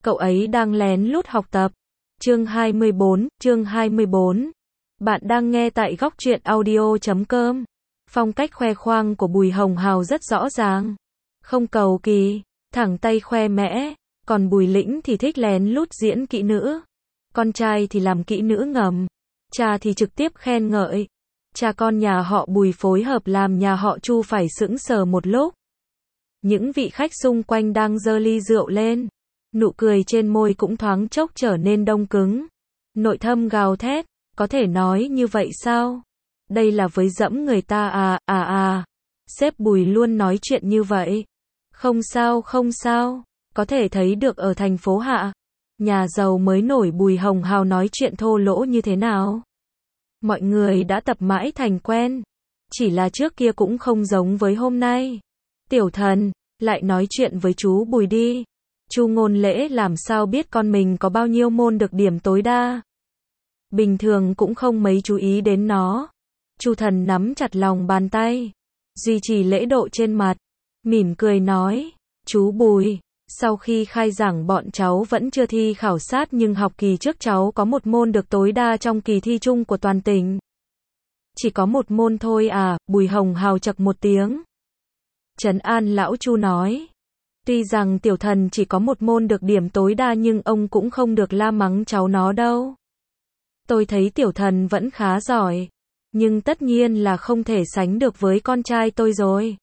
cậu ấy đang lén lút học tập. Chương 24. Bạn đang nghe tại góc truyện audio.com. Phong cách khoe khoang của Bùi Hồng Hào rất rõ ràng. Không cầu kỳ, thẳng tay khoe mẽ, còn Bùi Lĩnh thì thích lén lút diễn kỹ nữ. Con trai thì làm kỹ nữ ngầm, cha thì trực tiếp khen ngợi. Cha con nhà họ Bùi phối hợp làm nhà họ Chu phải sững sờ một lúc. Những vị khách xung quanh đang giơ ly rượu lên, nụ cười trên môi cũng thoáng chốc trở nên đông cứng. Nội thâm gào thét, có thể nói như vậy sao? Đây là với dẫm người ta à. Sếp Bùi luôn nói chuyện như vậy. Không sao, có thể thấy được ở thành phố Hạ, nhà giàu mới nổi Bùi Hồng Hào nói chuyện thô lỗ như thế nào. Mọi người đã tập mãi thành quen, chỉ là trước kia cũng không giống với hôm nay. Tiểu Thần, lại nói chuyện với chú Bùi đi. Chu Ngôn Lễ làm sao biết con mình có bao nhiêu môn được điểm tối đa. Bình thường cũng không mấy chú ý đến nó. Chu Thần nắm chặt lòng bàn tay, duy trì lễ độ trên mặt, mỉm cười nói, chú Bùi, sau khi khai giảng bọn cháu vẫn chưa thi khảo sát nhưng học kỳ trước cháu có một môn được tối đa trong kỳ thi chung của toàn tỉnh. Chỉ có một môn thôi à? Bùi Hồng Hào chậc một tiếng. Trấn an lão Chu nói, tuy rằng Tiểu Thần chỉ có một môn được điểm tối đa nhưng ông cũng không được la mắng cháu nó đâu. Tôi thấy Tiểu Thần vẫn khá giỏi, nhưng tất nhiên là không thể sánh được với con trai tôi rồi.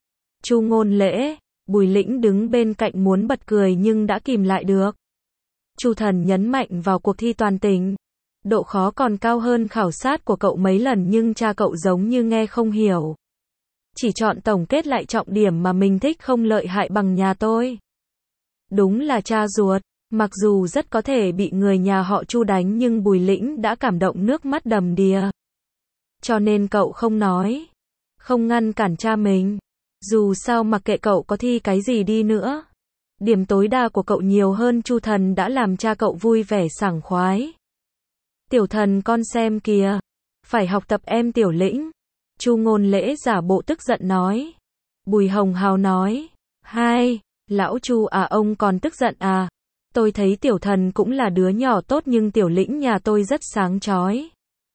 Chu Ngôn Lễ, Bùi Lĩnh đứng bên cạnh muốn bật cười nhưng đã kìm lại được. Chu Thần nhấn mạnh vào cuộc thi toàn tỉnh. Độ khó còn cao hơn khảo sát của cậu mấy lần nhưng cha cậu giống như nghe không hiểu. Chỉ chọn tổng kết lại trọng điểm mà mình thích không lợi hại bằng nhà tôi. Đúng là cha ruột, mặc dù rất có thể bị người nhà họ Chu đánh nhưng Bùi Lĩnh đã cảm động nước mắt đầm đìa. Cho nên cậu không nói, không ngăn cản cha mình. Dù sao mặc kệ cậu có thi cái gì đi nữa, điểm tối đa của cậu nhiều hơn Chu Thần đã làm cha cậu vui vẻ sảng khoái. Tiểu Thần con xem kìa, phải học tập em Tiểu Lĩnh. Chu Ngôn Lễ giả bộ tức giận nói. Bùi Hồng Hào nói, hai, lão Chu à, ông còn tức giận à? Tôi thấy Tiểu Thần cũng là đứa nhỏ tốt nhưng Tiểu Lĩnh nhà tôi rất sáng chói.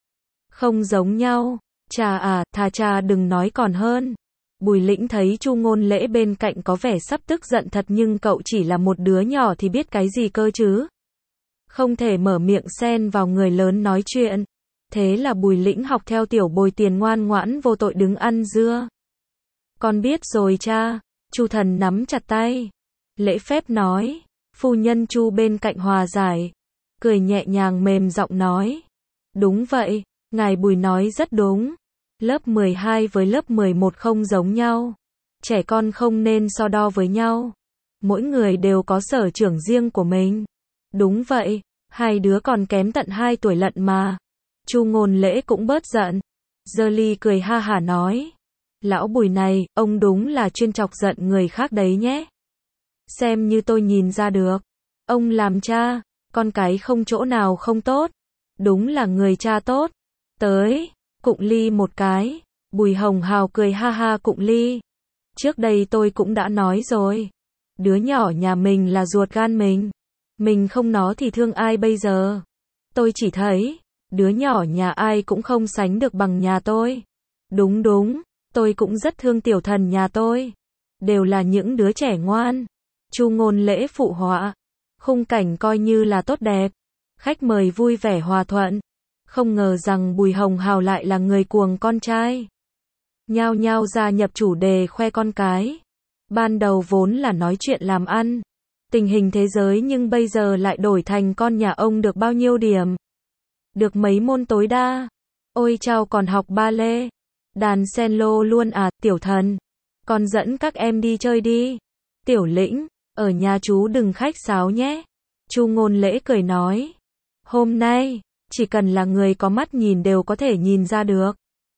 Không giống nhau, cha à, thà cha đừng nói còn hơn. Bùi Lĩnh thấy Chu Ngôn Lễ bên cạnh có vẻ sắp tức giận thật nhưng cậu chỉ là một đứa nhỏ thì biết cái gì cơ chứ. Không thể mở miệng xen vào người lớn nói chuyện. Thế là Bùi Lĩnh học theo Tiểu Bồi Tiền ngoan ngoãn vô tội đứng ăn dưa. Con biết rồi cha. Chu Thần nắm chặt tay, lễ phép nói. Phu nhân Chu bên cạnh hòa giải, cười nhẹ nhàng mềm giọng nói. Đúng vậy, ngài Bùi nói rất đúng. Lớp 12 với lớp 11 không giống nhau. Trẻ con không nên so đo với nhau. Mỗi người đều có sở trường riêng của mình. Đúng vậy, hai đứa còn kém tận 2 tuổi lận mà. Chu Ngôn Lễ cũng bớt giận. Giơ ly cười ha hả nói. Lão Bùi này, ông đúng là chuyên chọc giận người khác đấy nhé. Xem như tôi nhìn ra được. Ông làm cha, con cái không chỗ nào không tốt. Đúng là người cha tốt. Tới, cụng ly một cái. Bùi Hồng Hào cười ha ha cụng ly. Trước đây tôi cũng đã nói rồi. Đứa nhỏ nhà mình là ruột gan mình. Mình không nó thì thương ai bây giờ. Tôi chỉ thấy, đứa nhỏ nhà ai cũng không sánh được bằng nhà tôi. Đúng, tôi cũng rất thương Tiểu Thần nhà tôi. Đều là những đứa trẻ ngoan. Chu Ngôn Lễ phụ họa. Khung cảnh coi như là tốt đẹp. Khách mời vui vẻ hòa thuận. Không ngờ rằng Bùi Hồng Hào lại là người cuồng con trai. Nhao nhao gia nhập chủ đề khoe con cái. Ban đầu vốn là nói chuyện làm ăn, tình hình thế giới nhưng bây giờ lại đổi thành con nhà ông được bao nhiêu điểm. Được mấy môn tối đa. Ôi chao còn học ba lê, đàn cello luôn à? Tiểu Thần, con dẫn các em đi chơi đi. Tiểu Lĩnh, ở nhà chú đừng khách sáo nhé. Chu Ngôn Lễ cười nói. Hôm nay, chỉ cần là người có mắt nhìn đều có thể nhìn ra được.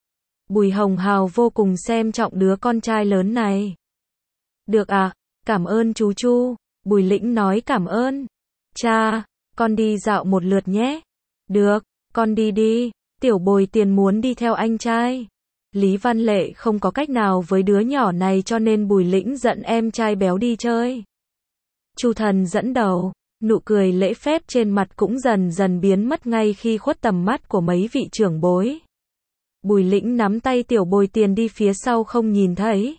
Bùi Hồng Hào vô cùng xem trọng đứa con trai lớn này. Được à, cảm ơn chú Chu. Bùi Lĩnh nói cảm ơn. Cha, con đi dạo một lượt nhé. Được, con đi đi. Tiểu Bồi Tiền muốn đi theo anh trai. Lý Văn Lệ không có cách nào với đứa nhỏ này cho nên Bùi Lĩnh dẫn em trai béo đi chơi. Chu Thần dẫn đầu, Nụ cười lễ phép trên mặt cũng dần dần biến mất ngay khi khuất tầm mắt của mấy vị trưởng bối. Bùi Lĩnh nắm tay Tiểu Bồi Tiền đi phía sau không nhìn thấy.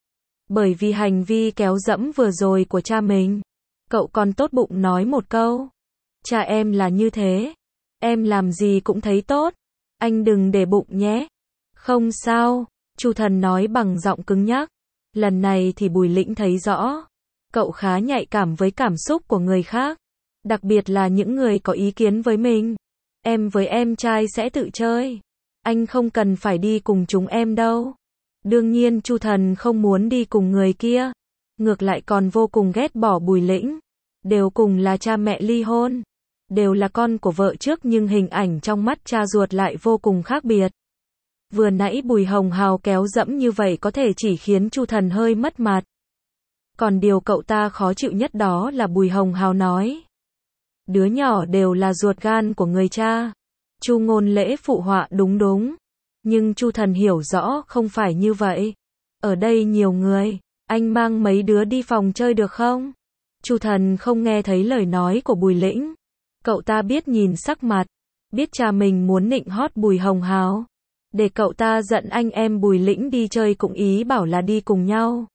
Bởi vì hành vi kéo dẫm vừa rồi của cha mình, cậu còn tốt bụng nói một câu. Cha em là như thế. Em làm gì cũng thấy tốt. Anh đừng để bụng nhé. Không sao, Chu Thần nói bằng giọng cứng nhắc. Lần này thì Bùi Lĩnh thấy rõ. Cậu khá nhạy cảm với cảm xúc của người khác. Đặc biệt là những người có ý kiến với mình. Em với em trai sẽ tự chơi. Anh không cần phải đi cùng chúng em đâu. Đương nhiên Chu Thần không muốn đi cùng người kia. Ngược lại còn vô cùng ghét bỏ Bùi Lĩnh. Đều cùng là cha mẹ ly hôn. Đều là con của vợ trước nhưng hình ảnh trong mắt cha ruột lại vô cùng khác biệt. Vừa nãy Bùi Hồng Hào kéo dẫm như vậy có thể chỉ khiến Chu Thần hơi mất mặt. Còn điều cậu ta khó chịu nhất đó là Bùi Hồng Hào nói. Đứa nhỏ đều là ruột gan của người cha. Chu Ngôn Lễ phụ họa đúng. Nhưng Chu Thần hiểu rõ không phải như vậy. Ở đây nhiều người, anh mang mấy đứa đi phòng chơi được không? Chu Thần không nghe thấy lời nói của Bùi Lĩnh. Cậu ta biết nhìn sắc mặt, biết cha mình muốn nịnh hót Bùi Hồng Hào. Để cậu ta giận anh em Bùi Lĩnh đi chơi cũng ý bảo là đi cùng nhau.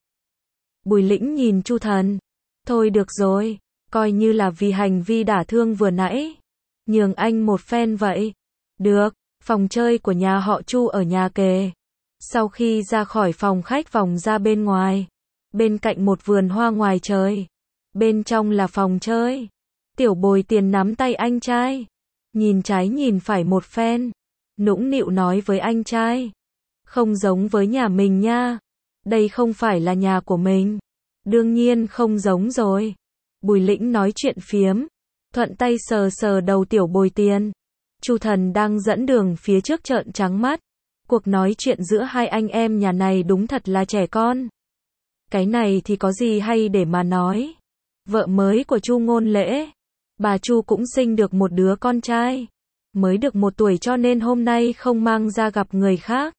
Bùi Lĩnh nhìn Chu Thần. Thôi được rồi, coi như là vì hành vi đả thương vừa nãy. Nhường anh một phen vậy. Được, phòng chơi của nhà họ Chu ở nhà kề. Sau khi ra khỏi phòng khách vòng ra bên ngoài. Bên cạnh một vườn hoa ngoài trời. Bên trong là phòng chơi. Tiểu Bồi Tiền nắm tay anh trai. Nhìn trái nhìn phải một phen. Nũng nịu nói với anh trai. Không giống với nhà mình nha. Đây không phải là nhà của mình. Đương nhiên không giống rồi. Bùi Lĩnh nói chuyện phiếm. Thuận tay sờ sờ đầu Tiểu Bồi Tiền. Chu Thần đang dẫn đường phía trước trợn trắng mắt. Cuộc nói chuyện giữa hai anh em nhà này đúng thật là trẻ con. Cái này thì có gì hay để mà nói. Vợ mới của Chu Ngôn Lễ. Bà Chu cũng sinh được một đứa con trai. Mới được 1 tuổi cho nên hôm nay không mang ra gặp người khác.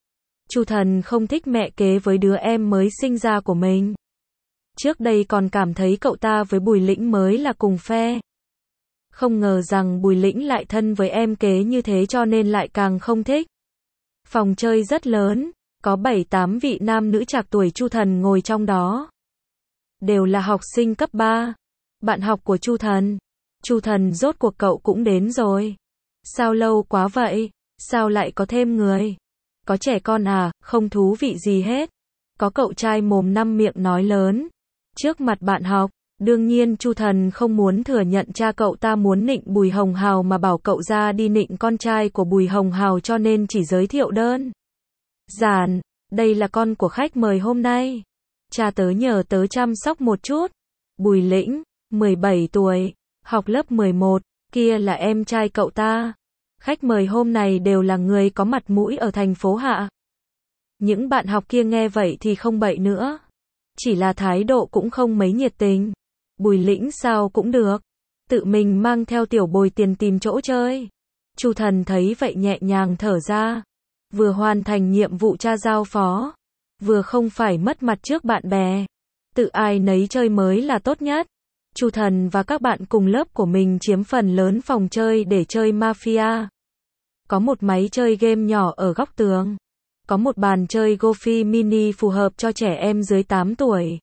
Chu Thần không thích mẹ kế với đứa em mới sinh ra của mình. Trước đây còn cảm thấy cậu ta với Bùi Lĩnh mới là cùng phe. Không ngờ rằng Bùi Lĩnh lại thân với em kế như thế cho nên lại càng không thích. Phòng chơi rất lớn, có 7-8 vị nam nữ trạc tuổi Chu Thần ngồi trong đó. Đều là học sinh cấp 3. Bạn học của Chu Thần. Chu Thần rốt cuộc cậu cũng đến rồi. Sao lâu quá vậy? Sao lại có thêm người? Có trẻ con à? Không thú vị gì hết. Có cậu trai mồm năm miệng nói lớn. Trước mặt bạn học. Đương nhiên Chu Thần không muốn thừa nhận cha cậu ta muốn nịnh Bùi Hồng Hào mà bảo cậu ra đi nịnh con trai của Bùi Hồng Hào cho nên chỉ giới thiệu đơn giản. Đây là con của khách mời hôm nay. Cha tớ nhờ tớ chăm sóc một chút. Bùi Lĩnh, 17 tuổi, học lớp 11, kia là em trai cậu ta. Khách mời hôm nay đều là người có mặt mũi ở thành phố Hạ. Những bạn học kia nghe vậy thì không bậy nữa. Chỉ là thái độ cũng không mấy nhiệt tình. Bùi Lĩnh sao cũng được. Tự mình mang theo Tiểu Bồi Tiền tìm chỗ chơi. Chu Thần thấy vậy nhẹ nhàng thở ra. Vừa hoàn thành nhiệm vụ cha giao phó. Vừa không phải mất mặt trước bạn bè. Tự ai nấy chơi mới là tốt nhất. Chu Thần và các bạn cùng lớp của mình chiếm phần lớn phòng chơi để chơi Mafia. Có một máy chơi game nhỏ ở góc tường. Có một bàn chơi Gofi mini phù hợp cho trẻ em dưới 8 tuổi.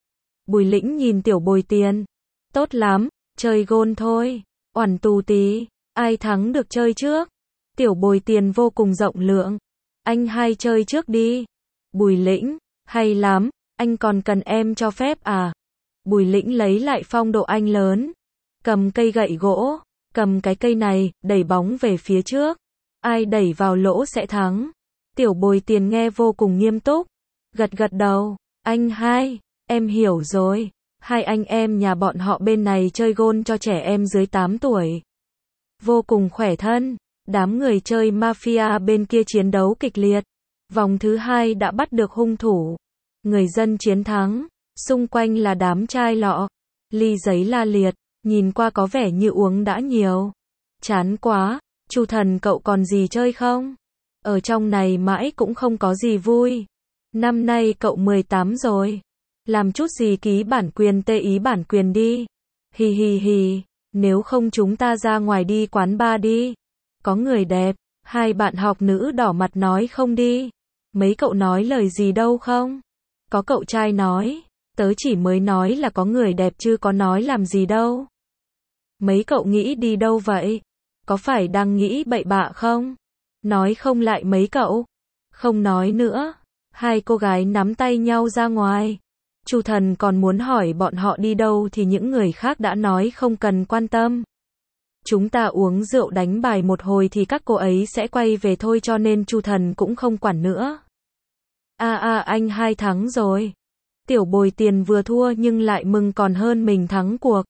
Bùi Lĩnh nhìn Tiểu Bồi Tiền. Tốt lắm, chơi gôn thôi. Oẳn tù tí, ai thắng được chơi trước. Tiểu Bồi Tiền vô cùng rộng lượng. Anh hai chơi trước đi. Bùi Lĩnh, hay lắm, anh còn cần em cho phép à? Bùi Lĩnh lấy lại phong độ anh lớn. Cầm cây gậy gỗ, cầm cái cây này, đẩy bóng về phía trước. Ai đẩy vào lỗ sẽ thắng. Tiểu Bồi Tiền nghe vô cùng nghiêm túc. Gật gật đầu, anh hai, em hiểu rồi. Hai anh em nhà bọn họ bên này chơi gôn cho trẻ em dưới 8 tuổi. Vô cùng khỏe thân. Đám người chơi Mafia bên kia chiến đấu kịch liệt. Vòng thứ 2 đã bắt được hung thủ. Người dân chiến thắng. Xung quanh là đám chai lọ. Ly giấy la liệt. Nhìn qua có vẻ như uống đã nhiều. Chán quá. Chu Thần cậu còn gì chơi không? Ở trong này mãi cũng không có gì vui. Năm nay cậu 18 rồi. Làm chút gì ký bản quyền tê ý bản quyền đi. Hi hi hi, nếu không chúng ta ra ngoài đi quán bar đi. Có người đẹp, hai bạn học nữ đỏ mặt nói không đi. Mấy cậu nói lời gì đâu không? Có cậu trai nói, tớ chỉ mới nói là có người đẹp chứ có nói làm gì đâu. Mấy cậu nghĩ đi đâu vậy? Có phải đang nghĩ bậy bạ không? Nói không lại mấy cậu. Không nói nữa. Hai cô gái nắm tay nhau ra ngoài. Chu Thần còn muốn hỏi bọn họ đi đâu thì những người khác đã nói không cần quan tâm. Chúng ta uống rượu đánh bài một hồi thì các cô ấy sẽ quay về thôi cho nên Chu Thần cũng không quản nữa. Anh hai thắng rồi. Tiểu Bồi Tiền vừa thua nhưng lại mừng còn hơn mình thắng cuộc.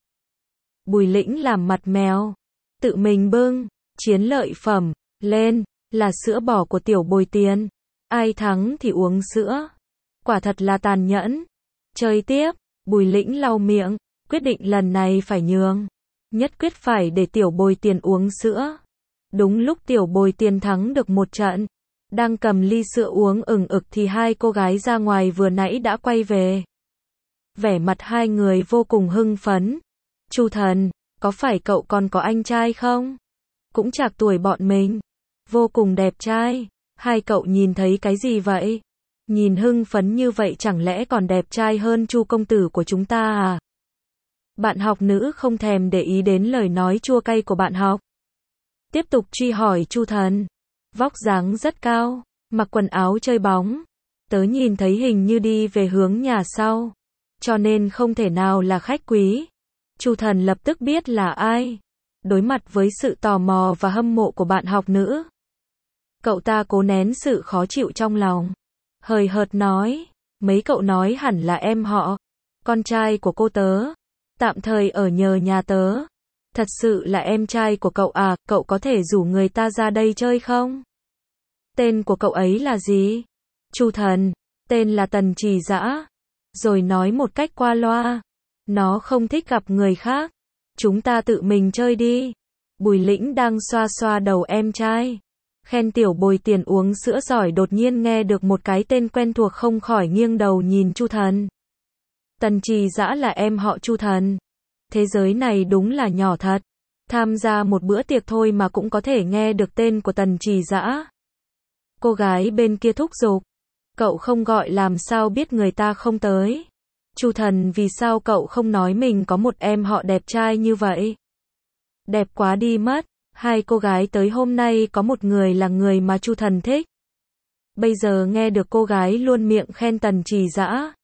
Bùi Lĩnh làm mặt mèo. Tự mình bưng, chiến lợi phẩm, lên, là sữa bò của Tiểu Bồi Tiền. Ai thắng thì uống sữa. Quả thật là tàn nhẫn. Chơi tiếp, Bùi Lĩnh lau miệng, quyết định lần này phải nhường. Nhất quyết phải để Tiểu Bồi Tiền uống sữa. Đúng lúc Tiểu Bồi Tiền thắng được một trận, đang cầm ly sữa uống ừng ực thì hai cô gái ra ngoài vừa nãy đã quay về. Vẻ mặt hai người vô cùng hưng phấn. Chu Thần, có phải cậu còn có anh trai không? Cũng trạc tuổi bọn mình. Vô cùng đẹp trai. Hai cậu nhìn thấy cái gì vậy? Nhìn hưng phấn như vậy chẳng lẽ còn đẹp trai hơn Chu công tử của chúng ta à? Bạn học nữ không thèm để ý đến lời nói chua cay của bạn học. Tiếp tục truy hỏi Chu Thần. Vóc dáng rất cao, mặc quần áo chơi bóng. Tớ nhìn thấy hình như đi về hướng nhà sau, cho nên không thể nào là khách quý. Chu Thần lập tức biết là ai. Đối mặt với sự tò mò và hâm mộ của bạn học nữ, cậu ta cố nén sự khó chịu trong lòng. Hời hợt nói, mấy cậu nói hẳn là em họ, con trai của cô tớ, tạm thời ở nhờ nhà tớ. Thật sự là em trai của cậu à, cậu có thể rủ người ta ra đây chơi không? Tên của cậu ấy là gì? Chu Thần, tên là Tần Trì Dã. Rồi nói một cách qua loa, nó không thích gặp người khác. Chúng ta tự mình chơi đi. Bùi Lĩnh đang xoa xoa đầu em trai, khen Tiểu Bồi Tiền uống sữa giỏi, đột nhiên nghe được một cái tên quen thuộc không khỏi nghiêng đầu nhìn Chu Thần. Tần Trì Dã là em họ Chu Thần. Thế giới này đúng là nhỏ thật. Tham gia một bữa tiệc thôi mà cũng có thể nghe được tên của Tần Trì Dã. Cô gái bên kia thúc giục. Cậu không gọi làm sao biết người ta không tới? Chu Thần, vì sao cậu không nói mình có một em họ đẹp trai như vậy? Đẹp quá đi mất. Hai cô gái tới hôm nay có một người là người mà Chu Thần thích. Bây giờ nghe được cô gái luôn miệng khen Tần Trì Dã,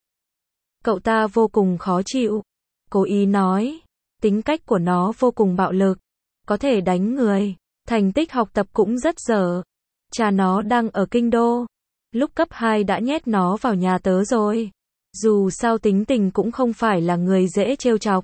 cậu ta vô cùng khó chịu. Cố ý nói, tính cách của nó vô cùng bạo lực, có thể đánh người, thành tích học tập cũng rất dở. Cha nó đang ở kinh đô, lúc cấp 2 đã nhét nó vào nhà tớ rồi. Dù sao tính tình cũng không phải là người dễ trêu chọc.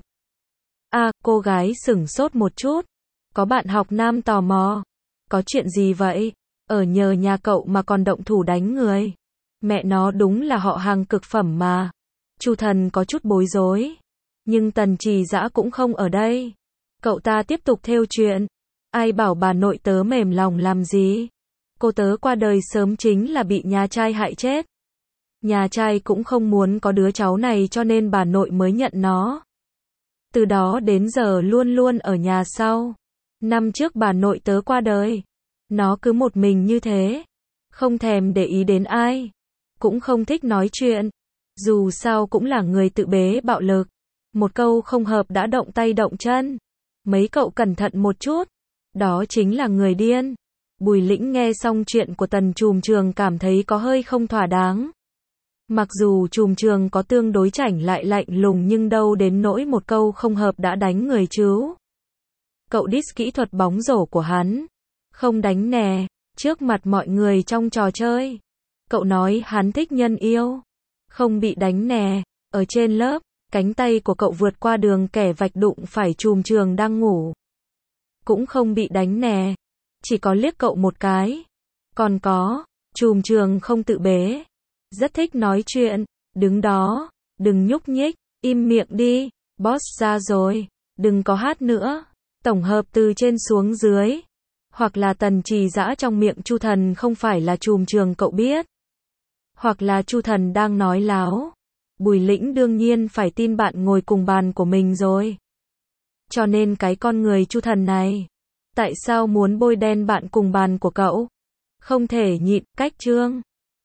Cô gái sửng sốt một chút. Có bạn học nam tò mò. Có chuyện gì vậy? Ở nhờ nhà cậu mà còn động thủ đánh người. Mẹ nó đúng là họ hàng cực phẩm mà. Chu Thần có chút bối rối. Nhưng Tần Trì Dã cũng không ở đây. Cậu ta tiếp tục thêu chuyện. Ai bảo bà nội tớ mềm lòng làm gì? Cô tớ qua đời sớm chính là bị nhà trai hại chết. Nhà trai cũng không muốn có đứa cháu này cho nên bà nội mới nhận nó. Từ đó đến giờ luôn luôn ở nhà sau. Năm trước bà nội tớ qua đời. Nó cứ một mình như thế. Không thèm để ý đến ai. Cũng không thích nói chuyện. Dù sao cũng là người tự bế bạo lực. Một câu không hợp đã động tay động chân. Mấy cậu cẩn thận một chút. Đó chính là người điên. Bùi Lĩnh nghe xong chuyện của Tần Trùm Trường cảm thấy có hơi không thỏa đáng. Mặc dù Trùm Trường có tương đối chảnh lại lạnh lùng nhưng đâu đến nỗi một câu không hợp đã đánh người chứ. Cậu diss kỹ thuật bóng rổ của hắn. Không đánh nè, trước mặt mọi người trong trò chơi. Cậu nói hắn thích nhân yêu. Không bị đánh nè, ở trên lớp, cánh tay của cậu vượt qua đường kẻ vạch đụng phải Trùm Trường đang ngủ. Cũng không bị đánh nè, chỉ có liếc cậu một cái. Còn có, Trùm Trường không tự bế. Rất thích nói chuyện, đứng đó, đừng nhúc nhích, im miệng đi, boss ra rồi, đừng có hát nữa. Tổng hợp từ trên xuống dưới. Hoặc là Tần Trì Dã trong miệng Chu Thần không phải là Trùm Trường cậu biết. Hoặc là Chu Thần đang nói láo. Bùi Lĩnh đương nhiên phải tin bạn ngồi cùng bàn của mình rồi. Cho nên cái con người Chu Thần này, tại sao muốn bôi đen bạn cùng bàn của cậu? Không thể nhịn, cách Trương